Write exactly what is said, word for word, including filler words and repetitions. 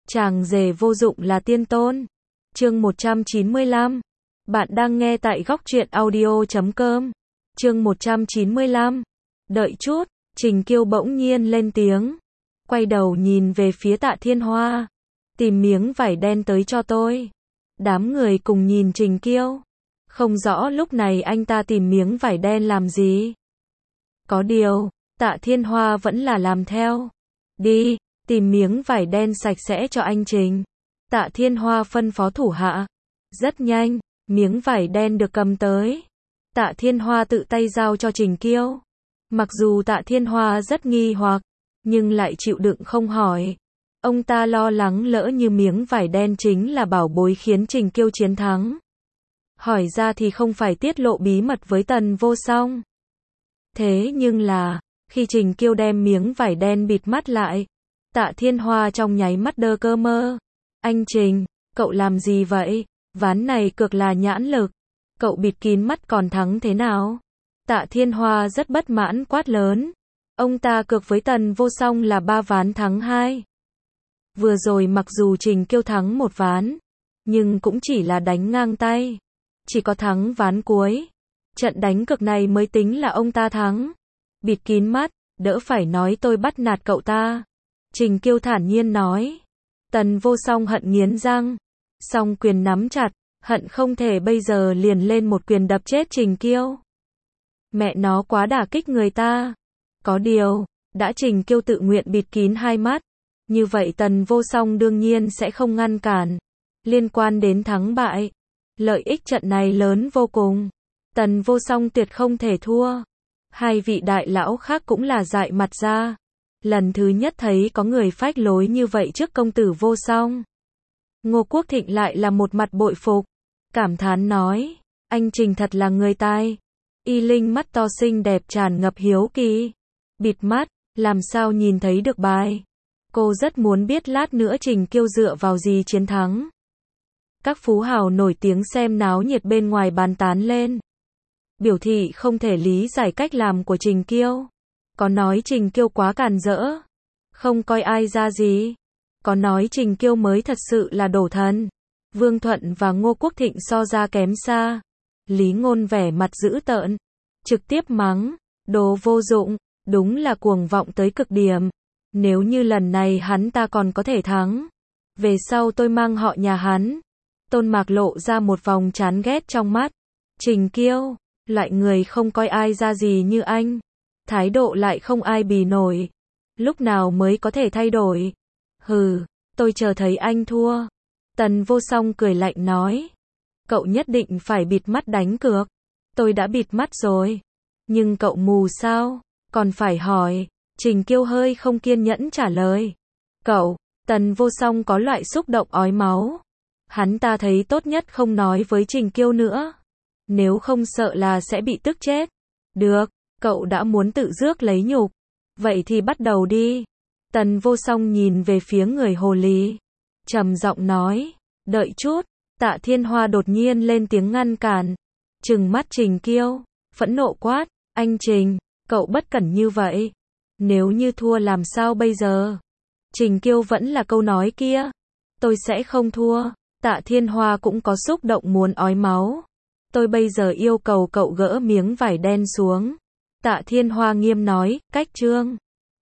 Chàng rể vô dụng là tiên tôn. Chương một trăm chín mươi lăm. Bạn đang nghe tại góc truyện audio chấm com. Chương một trăm chín mươi lăm. Đợi chút, Trình Kiêu bỗng nhiên lên tiếng. Quay đầu nhìn về phía Tạ Thiên Hoa. Tìm miếng vải đen tới cho tôi. Đám người cùng nhìn Trình Kiêu. Không rõ lúc này anh ta tìm miếng vải đen làm gì. Có điều, Tạ Thiên Hoa vẫn là làm theo. Đi, tìm miếng vải đen sạch sẽ cho anh Trình. Tạ Thiên Hoa phân phó thủ hạ. Rất nhanh, miếng vải đen được cầm tới. Tạ Thiên Hoa tự tay giao cho Trình Kiêu. Mặc dù Tạ Thiên Hoa rất nghi hoặc, nhưng lại chịu đựng không hỏi. Ông ta lo lắng lỡ như miếng vải đen chính là bảo bối khiến Trình Kiêu chiến thắng. Hỏi ra thì không phải tiết lộ bí mật với Tần Vô Song. Thế nhưng là, khi Trình Kiêu đem miếng vải đen bịt mắt lại, Tạ Thiên Hoa trong nháy mắt đơ cơ mơ. Anh Trình, cậu làm gì vậy? Ván này cực là nhãn lực. Cậu bịt kín mắt còn thắng thế nào? Tạ Thiên Hoa rất bất mãn quát lớn. Ông ta cược với Tần Vô Song là ba ván thắng hai. Vừa rồi mặc dù Trình Kiêu thắng một ván, nhưng cũng chỉ là đánh ngang tay. Chỉ có thắng ván cuối. Trận đánh cực này mới tính là ông ta thắng. Bịt kín mắt, đỡ phải nói tôi bắt nạt cậu ta. Trình Kiêu thản nhiên nói. Tần Vô Song hận nghiến răng. Song quyền nắm chặt, hận không thể bây giờ liền lên một quyền đập chết Trình Kiêu. Mẹ nó quá đả kích người ta. Có điều, đã Trình Kiêu tự nguyện bịt kín hai mắt. Như vậy Tần Vô Song đương nhiên sẽ không ngăn cản. Liên quan đến thắng bại, lợi ích trận này lớn vô cùng. Tần Vô Song tuyệt không thể thua. Hai vị đại lão khác cũng là dại mặt ra. Lần thứ nhất thấy có người phách lối như vậy trước công tử Vô Song. Ngô Quốc Thịnh lại là một mặt bội phục. Cảm thán nói, anh Trình thật là người tài. Y Linh mắt to xinh đẹp tràn ngập hiếu kỳ. Bịt mắt, làm sao nhìn thấy được bài. Cô rất muốn biết lát nữa Trình Kiêu dựa vào gì chiến thắng. Các phú hào nổi tiếng xem náo nhiệt bên ngoài bàn tán lên. Biểu thị không thể lý giải cách làm của Trình Kiêu. Có nói Trình Kiêu quá càn rỡ. Không coi ai ra gì. Có nói Trình Kiêu mới thật sự là đổ thần. Vương Thuận và Ngô Quốc Thịnh so ra kém xa. Lý Ngôn vẻ mặt dữ tợn. Trực tiếp mắng. Đồ vô dụng. Đúng là cuồng vọng tới cực điểm. Nếu như lần này hắn ta còn có thể thắng. Về sau tôi mang họ nhà hắn. Tôn Mạc lộ ra một vòng chán ghét trong mắt. Trình Kiêu. Loại người không coi ai ra gì như anh. Thái độ lại không ai bì nổi. Lúc nào mới có thể thay đổi? Hừ, tôi chờ thấy anh thua. Tần Vô Song cười lạnh nói. Cậu nhất định phải bịt mắt đánh cược. Tôi đã bịt mắt rồi. Nhưng cậu mù sao? Còn phải hỏi. Trình Kiêu hơi không kiên nhẫn trả lời. Cậu, Tần Vô Song có loại xúc động ói máu. Hắn ta thấy tốt nhất không nói với Trình Kiêu nữa. Nếu không sợ là sẽ bị tức chết. Được, cậu đã muốn tự rước lấy nhục. Vậy thì bắt đầu đi. Tần Vô Song nhìn về phía người hồ ly. Trầm giọng nói. Đợi chút. Tạ Thiên Hoa đột nhiên lên tiếng ngăn cản. Trừng mắt Trình Kiêu. Phẫn nộ quát. Anh Trình, cậu bất cẩn như vậy. Nếu như thua làm sao bây giờ? Trình Kiêu vẫn là câu nói kia. Tôi sẽ không thua. Tạ Thiên Hoa cũng có xúc động muốn ói máu. Tôi bây giờ yêu cầu cậu gỡ miếng vải đen xuống. Tạ Thiên Hoa nghiêm nói, cách chương.